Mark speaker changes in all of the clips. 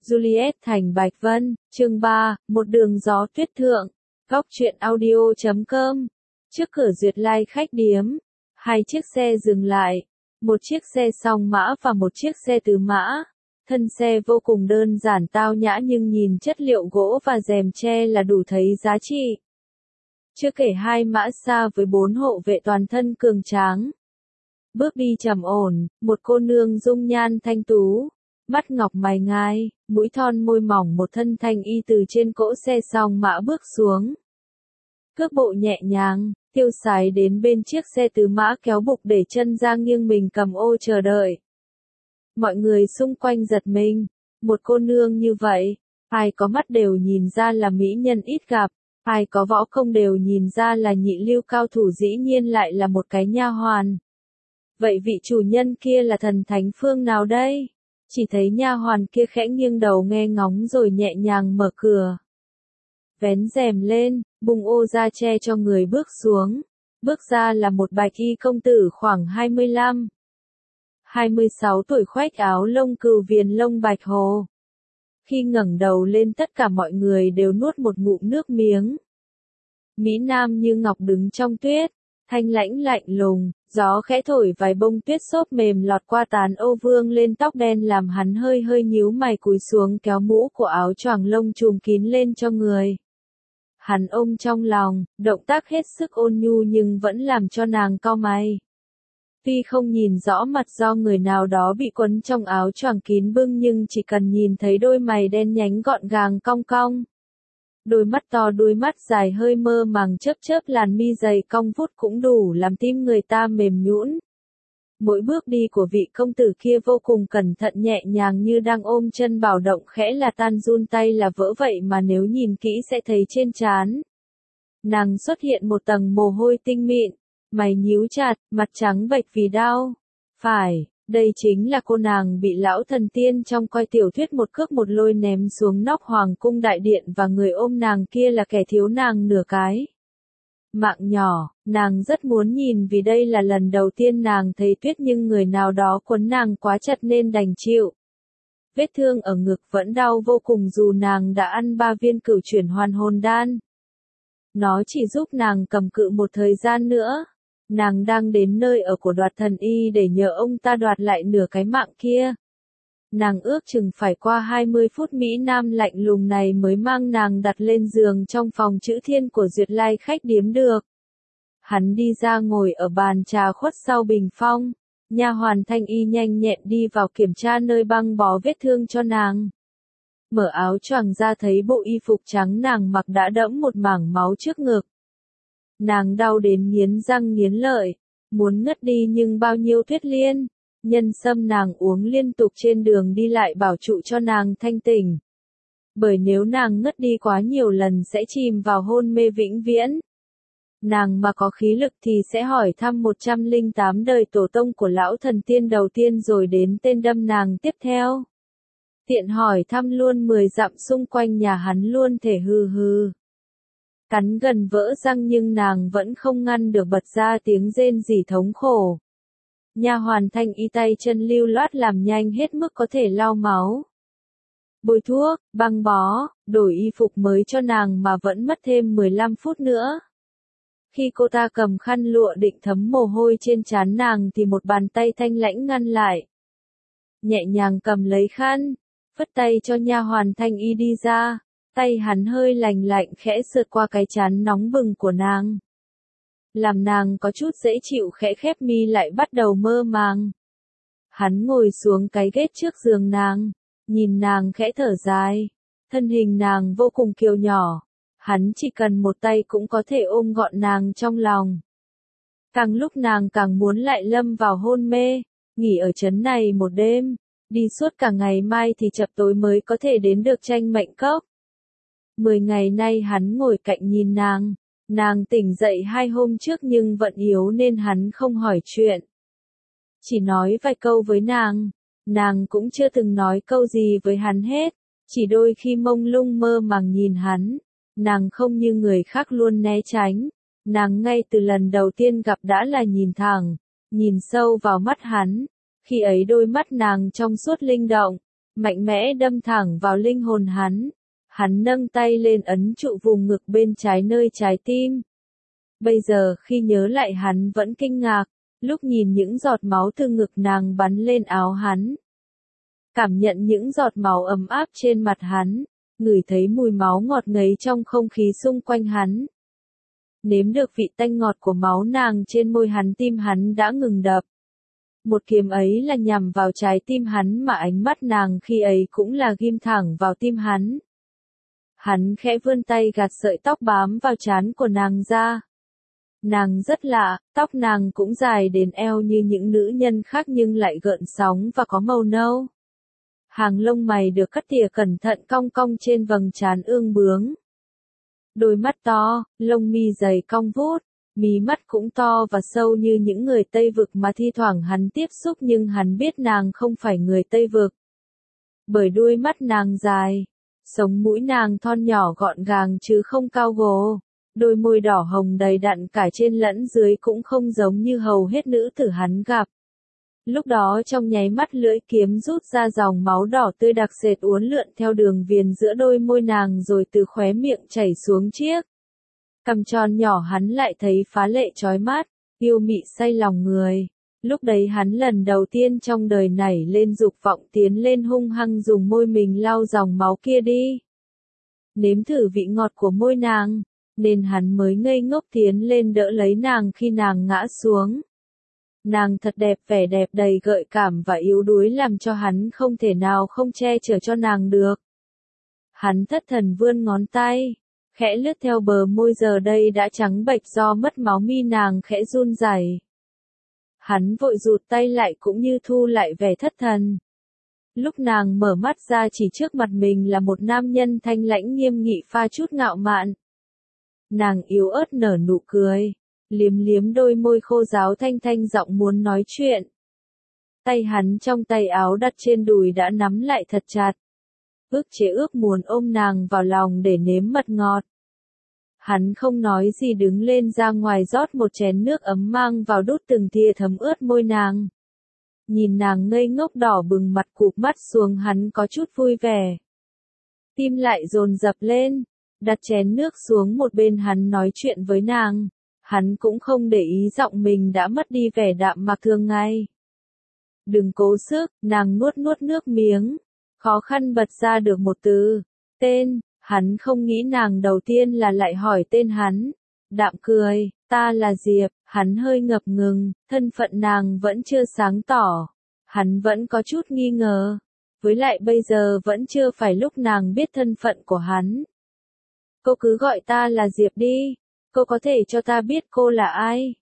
Speaker 1: Juliet thành Bạch Vân, chương 3, một đường gió tuyết thượng, góc truyện audio.com. Trước cửa Duyệt Lai khách điếm, hai chiếc xe dừng lại, một chiếc xe song mã và một chiếc xe tứ mã. Thân xe vô cùng đơn giản tao nhã nhưng nhìn chất liệu gỗ và rèm tre là đủ thấy giá trị. Chưa kể hai mã xa với 4 hộ vệ toàn thân cường tráng. Bước đi trầm ổn, một cô nương dung nhan thanh tú, mắt ngọc mày ngai, mũi thon môi mỏng, một thân thanh y từ trên cỗ xe song mã bước xuống. Cước bộ nhẹ nhàng, tiêu sái đến bên chiếc xe tứ mã kéo bục để chân ra nghiêng mình cầm ô chờ đợi. Mọi người xung quanh giật mình, một cô nương như vậy, ai có mắt đều nhìn ra là mỹ nhân ít gặp, ai có võ công đều nhìn ra là nhị lưu cao thủ, dĩ nhiên lại là một cái nha hoàn. Vậy vị chủ nhân kia là thần thánh phương nào đây? Chỉ thấy nha hoàn kia khẽ nghiêng đầu nghe ngóng rồi nhẹ nhàng mở cửa. Vén rèm lên, bung ô ra che cho người bước xuống. Bước ra là một bạch y công tử khoảng 25, 26 tuổi, khoác áo lông cừu viền lông bạch hồ. Khi ngẩng đầu lên tất cả mọi người đều nuốt một ngụm nước miếng. Mỹ Nam như ngọc đứng trong tuyết, thanh lãnh lạnh lùng, gió khẽ thổi vài bông tuyết xốp mềm lọt qua tán ô vương lên tóc đen làm hắn hơi hơi nhíu mày, cúi xuống kéo mũ của áo choàng lông trùm kín lên cho người. Hắn ôm trong lòng, động tác hết sức ôn nhu nhưng vẫn làm cho nàng cau mày. Tuy không nhìn rõ mặt do người nào đó bị quấn trong áo choàng kín bưng nhưng chỉ cần nhìn thấy đôi mày đen nhánh gọn gàng cong cong. Đôi mắt to, đôi mắt dài hơi mơ màng chớp chớp, làn mi dày cong vút cũng đủ làm tim người ta mềm nhũn. Mỗi bước đi của vị công tử kia vô cùng cẩn thận nhẹ nhàng như đang ôm chân bảo động, khẽ là tan run tay là vỡ, vậy mà nếu nhìn kỹ sẽ thấy trên trán nàng xuất hiện một tầng mồ hôi tinh mịn, mày nhíu chặt, mặt trắng bệch vì đau. Phải, đây chính là cô nàng bị lão thần tiên trong coi tiểu thuyết một cước một lôi ném xuống nóc hoàng cung đại điện, và người ôm nàng kia là kẻ thiếu nàng nửa cái mạng nhỏ. Nàng rất muốn nhìn vì đây là lần đầu tiên nàng thấy tuyết, nhưng người nào đó quấn nàng quá chặt nên đành chịu. Vết thương ở ngực vẫn đau vô cùng dù nàng đã ăn 3 viên cửu chuyển hoàn hồn đan. Nó chỉ giúp nàng cầm cự một thời gian nữa. Nàng đang đến nơi ở của Đoạt Thần Y để nhờ ông ta đoạt lại nửa cái mạng kia. Nàng ước chừng phải qua 20 phút Mỹ Nam lạnh lùng này mới mang nàng đặt lên giường trong phòng chữ thiên của Duyệt Lai khách điếm được. Hắn đi ra ngồi ở bàn trà khuất sau bình phong. Nha hoàn thanh y nhanh nhẹn đi vào kiểm tra nơi băng bó vết thương cho nàng. Mở áo choàng ra thấy bộ y phục trắng nàng mặc đã đẫm một mảng máu trước ngực. Nàng đau đến nghiến răng nghiến lợi, muốn ngất đi nhưng bao nhiêu tuyết liên, nhân sâm nàng uống liên tục trên đường đi lại bảo trụ cho nàng thanh tỉnh. Bởi nếu nàng ngất đi quá nhiều lần sẽ chìm vào hôn mê vĩnh viễn. Nàng mà có khí lực thì sẽ hỏi thăm 108 đời tổ tông của lão thần tiên đầu tiên rồi đến tên đâm nàng tiếp theo. Tiện hỏi thăm luôn 10 dặm xung quanh nhà hắn luôn thể hừ hừ. Cắn gần vỡ răng nhưng nàng vẫn không ngăn được bật ra tiếng rên rỉ thống khổ. Nha hoàn thanh y tay chân lưu loát làm nhanh hết mức có thể lau máu, bôi thuốc, băng bó, đổi y phục mới cho nàng mà vẫn mất thêm 15 phút nữa. Khi cô ta cầm khăn lụa định thấm mồ hôi trên trán nàng thì một bàn tay thanh lãnh ngăn lại. Nhẹ nhàng cầm lấy khăn, phất tay cho nha hoàn thanh y đi ra. Tay hắn hơi lành lạnh khẽ sượt qua cái trán nóng bừng của nàng. Làm nàng có chút dễ chịu, khẽ khép mi lại bắt đầu mơ màng. Hắn ngồi xuống cái ghế trước giường nàng, nhìn nàng khẽ thở dài. Thân hình nàng vô cùng kiều nhỏ. Hắn chỉ cần một tay cũng có thể ôm gọn nàng trong lòng. Càng lúc nàng càng muốn lại lâm vào hôn mê, nghỉ ở trấn này một đêm, đi suốt cả ngày mai thì chập tối mới có thể đến được Tranh Mệnh Cốc. 10 ngày nay hắn ngồi cạnh nhìn nàng tỉnh dậy 2 hôm trước nhưng vẫn yếu nên hắn không hỏi chuyện. Chỉ nói vài câu với nàng cũng chưa từng nói câu gì với hắn hết, chỉ đôi khi mông lung mơ màng nhìn hắn, nàng không như người khác luôn né tránh, nàng ngay từ lần đầu tiên gặp đã là nhìn thẳng, nhìn sâu vào mắt hắn, khi ấy đôi mắt nàng trong suốt linh động, mạnh mẽ đâm thẳng vào linh hồn hắn. Hắn nâng tay lên ấn trụ vùng ngực bên trái nơi trái tim. Bây giờ khi nhớ lại hắn vẫn kinh ngạc, lúc nhìn những giọt máu từ ngực nàng bắn lên áo hắn. Cảm nhận những giọt máu ấm áp trên mặt hắn, ngửi thấy mùi máu ngọt ngấy trong không khí xung quanh hắn. Nếm được vị tanh ngọt của máu nàng trên môi hắn, tim hắn đã ngừng đập. Một kiếm ấy là nhằm vào trái tim hắn mà ánh mắt nàng khi ấy cũng là ghim thẳng vào tim hắn. Hắn khẽ vươn tay gạt sợi tóc bám vào trán của nàng ra. Nàng rất lạ, tóc nàng cũng dài đến eo như những nữ nhân khác nhưng lại gợn sóng và có màu nâu. Hàng lông mày được cắt tỉa cẩn thận cong cong trên vầng trán ương bướng. Đôi mắt to, lông mi dày cong vút, mí mắt cũng to và sâu như những người Tây Vực mà thi thoảng hắn tiếp xúc, nhưng hắn biết nàng không phải người Tây Vực. Bởi đuôi mắt nàng dài, sống mũi nàng thon nhỏ gọn gàng chứ không cao gồ, đôi môi đỏ hồng đầy đặn cả trên lẫn dưới cũng không giống như hầu hết nữ tử hắn gặp. Lúc đó trong nháy mắt lưỡi kiếm rút ra dòng máu đỏ tươi đặc sệt uốn lượn theo đường viền giữa đôi môi nàng rồi từ khóe miệng chảy xuống chiếc cằm tròn nhỏ hắn lại thấy phá lệ chói mắt, yêu mị say lòng người. Lúc đấy hắn lần đầu tiên trong đời nảy lên dục vọng tiến lên hung hăng dùng môi mình lau dòng máu kia đi. Nếm thử vị ngọt của môi nàng, nên hắn mới ngây ngốc tiến lên đỡ lấy nàng khi nàng ngã xuống. Nàng thật đẹp, vẻ đẹp đầy gợi cảm và yếu đuối làm cho hắn không thể nào không che chở cho nàng được. Hắn thất thần vươn ngón tay, khẽ lướt theo bờ môi giờ đây đã trắng bệch do mất máu, mi nàng khẽ run rẩy. Hắn vội rụt tay lại cũng như thu lại vẻ thất thần. Lúc nàng mở mắt ra chỉ trước mặt mình là một nam nhân thanh lãnh nghiêm nghị pha chút ngạo mạn. Nàng yếu ớt nở nụ cười, liếm liếm đôi môi khô ráo thanh thanh giọng muốn nói chuyện. Tay hắn trong tay áo đặt trên đùi đã nắm lại thật chặt. Ước chế ước muốn ôm nàng vào lòng để nếm mật ngọt. Hắn không nói gì đứng lên ra ngoài rót một chén nước ấm mang vào đút từng thìa thấm ướt môi nàng. Nhìn nàng ngây ngốc đỏ bừng mặt cụp mắt xuống hắn có chút vui vẻ. Tim lại dồn dập lên, đặt chén nước xuống một bên hắn nói chuyện với nàng. Hắn cũng không để ý giọng mình đã mất đi vẻ đạm mạc thường ngày. Đừng cố sức, nàng nuốt nuốt nước miếng, khó khăn bật ra được một từ, tên. Hắn không nghĩ nàng đầu tiên là lại hỏi tên hắn. Đạm cười, ta là Diệp. Hắn hơi ngập ngừng, thân phận nàng vẫn chưa sáng tỏ. Hắn vẫn có chút nghi ngờ. Với lại bây giờ vẫn chưa phải lúc nàng biết thân phận của hắn. Cô cứ gọi ta là Diệp đi. Cô có thể cho ta biết cô là ai?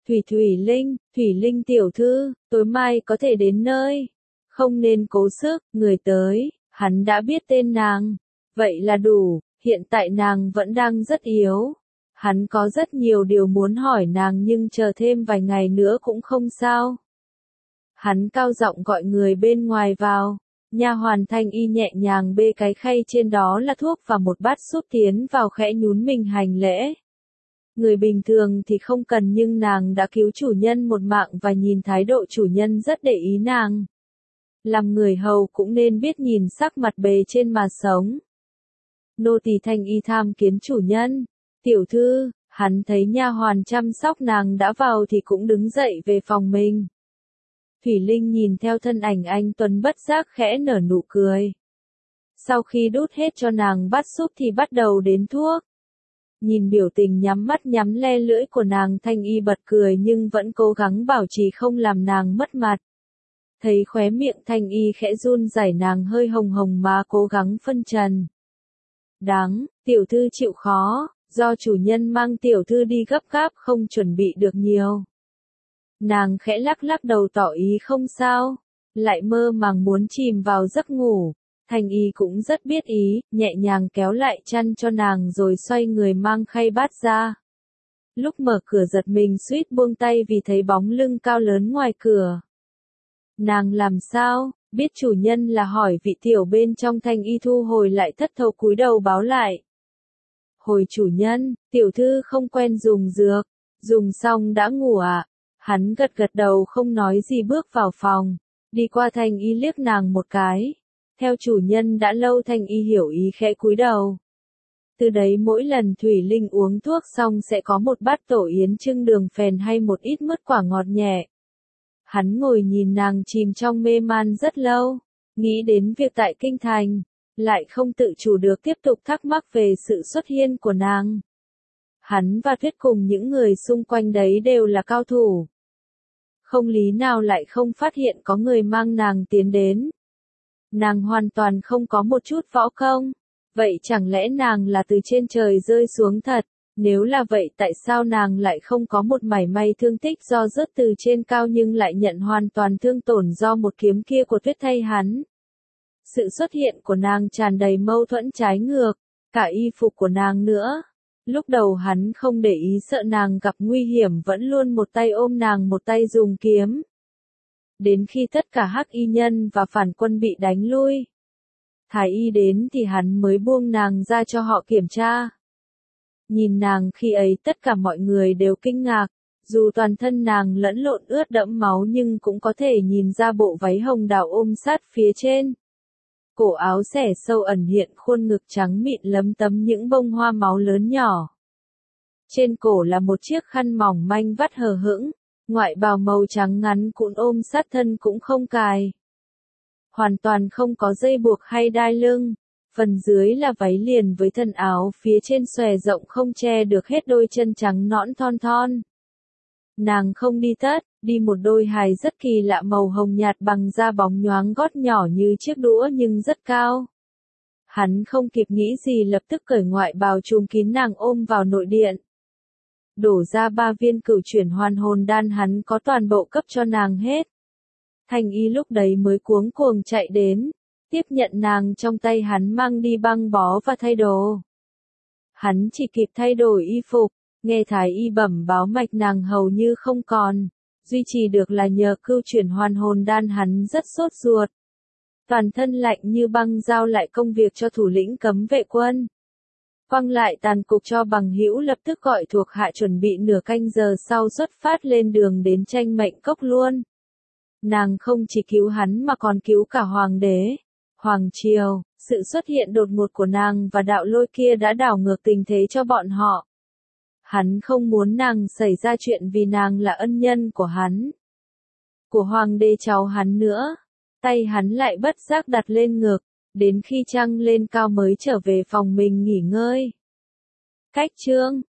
Speaker 1: Thủy Linh tiểu thư, tối mai có thể đến nơi. Không nên cố sức, người tới, hắn đã biết tên nàng. Vậy là đủ, hiện tại nàng vẫn đang rất yếu. Hắn có rất nhiều điều muốn hỏi nàng nhưng chờ thêm vài ngày nữa cũng không sao. Hắn cao giọng gọi người bên ngoài vào. Nha hoàn Thanh Y nhẹ nhàng bê cái khay trên đó là thuốc và một bát súp tiến vào khẽ nhún mình hành lễ. Người bình thường thì không cần nhưng nàng đã cứu chủ nhân một mạng và nhìn thái độ chủ nhân rất để ý nàng. Làm người hầu cũng nên biết nhìn sắc mặt bề trên mà sống. Nô tỳ Thanh Y tham kiến chủ nhân. Tiểu thư, hắn thấy nha hoàn chăm sóc nàng đã vào thì cũng đứng dậy về phòng mình. Thủy Linh nhìn theo thân ảnh anh tuấn bất giác khẽ nở nụ cười. Sau khi đút hết cho nàng bát súp thì bắt đầu đến thuốc. Nhìn biểu tình nhắm mắt nhắm le lưỡi của nàng, Thanh Y bật cười nhưng vẫn cố gắng bảo trì không làm nàng mất mặt. Thấy khóe miệng Thanh Y khẽ run rẩy, nàng hơi hồng hồng má cố gắng phân trần. Đáng, tiểu thư chịu khó, do chủ nhân mang tiểu thư đi gấp gáp không chuẩn bị được nhiều. Nàng khẽ lắc lắc đầu tỏ ý không sao, lại mơ màng muốn chìm vào giấc ngủ. Thanh Y cũng rất biết ý, nhẹ nhàng kéo lại chăn cho nàng rồi xoay người mang khay bát ra. Lúc mở cửa giật mình suýt buông tay vì thấy bóng lưng cao lớn ngoài cửa. Nàng làm sao, biết chủ nhân là hỏi vị tiểu bên trong. Thanh Y thu hồi lại thất thầu cúi đầu báo lại. Hồi chủ nhân, tiểu thư không quen dùng dược, dùng xong đã ngủ ạ. Hắn gật gật đầu không nói gì bước vào phòng, đi qua Thanh Y liếc nàng một cái. Theo chủ nhân đã lâu Thanh Y hiểu ý khẽ cúi đầu. Từ đấy mỗi lần Thủy Linh uống thuốc xong sẽ có một bát tổ yến trưng đường phèn hay một ít mứt quả ngọt nhẹ. Hắn ngồi nhìn nàng chìm trong mê man rất lâu, nghĩ đến việc tại kinh thành, lại không tự chủ được tiếp tục thắc mắc về sự xuất hiện của nàng. Hắn và Tuyết cùng những người xung quanh đấy đều là cao thủ. Không lý nào lại không phát hiện có người mang nàng tiến đến. Nàng hoàn toàn không có một chút võ công. Vậy chẳng lẽ nàng là từ trên trời rơi xuống thật? Nếu là vậy tại sao nàng lại không có một mảy may thương tích do rớt từ trên cao nhưng lại nhận hoàn toàn thương tổn do một kiếm kia của Tuyết thay hắn? Sự xuất hiện của nàng tràn đầy mâu thuẫn trái ngược, cả y phục của nàng nữa. Lúc đầu hắn không để ý sợ nàng gặp nguy hiểm vẫn luôn một tay ôm nàng một tay dùng kiếm. Đến khi tất cả hắc y nhân và phản quân bị đánh lui, Thái y đến thì hắn mới buông nàng ra cho họ kiểm tra. Nhìn nàng khi ấy tất cả mọi người đều kinh ngạc, dù toàn thân nàng lẫn lộn ướt đẫm máu nhưng cũng có thể nhìn ra bộ váy hồng đào ôm sát phía trên. Cổ áo xẻ sâu ẩn hiện khuôn ngực trắng mịn lấm tấm những bông hoa máu lớn nhỏ. Trên cổ là một chiếc khăn mỏng manh vắt hờ hững, ngoại bào màu trắng ngắn cuộn ôm sát thân cũng không cài. Hoàn toàn không có dây buộc hay đai lưng, phần dưới là váy liền với thân áo phía trên xòe rộng không che được hết đôi chân trắng nõn thon thon. Nàng không đi tất, đi một đôi hài rất kỳ lạ màu hồng nhạt bằng da bóng nhoáng gót nhỏ như chiếc đũa nhưng rất cao. Hắn không kịp nghĩ gì lập tức cởi ngoại bào trùm kín nàng ôm vào nội điện. Đổ ra 3 viên cửu chuyển hoàn hồn đan hắn có toàn bộ cấp cho nàng hết. Thanh Y lúc đấy mới cuống cuồng chạy đến, tiếp nhận nàng trong tay hắn mang đi băng bó và thay đồ. Hắn chỉ kịp thay đổi y phục, nghe Thái Y bẩm báo mạch nàng hầu như không còn, duy trì được là nhờ cửu chuyển hoàn hồn đan. Hắn rất sốt ruột. Toàn thân lạnh như băng giao lại công việc cho thủ lĩnh cấm vệ quân. Quăng lại tàn cục cho bằng hữu lập tức gọi thuộc hạ chuẩn bị nửa canh giờ sau xuất phát lên đường đến tranh mệnh cốc luôn. Nàng không chỉ cứu hắn mà còn cứu cả hoàng đế, hoàng triều. Sự xuất hiện đột ngột của nàng và đạo lôi kia đã đảo ngược tình thế cho bọn họ. Hắn không muốn nàng xảy ra chuyện vì nàng là ân nhân của hắn, của hoàng đế cháu hắn nữa. Tay hắn lại bất giác đặt lên ngực, đến khi trăng lên cao mới trở về phòng mình nghỉ ngơi. Cách chương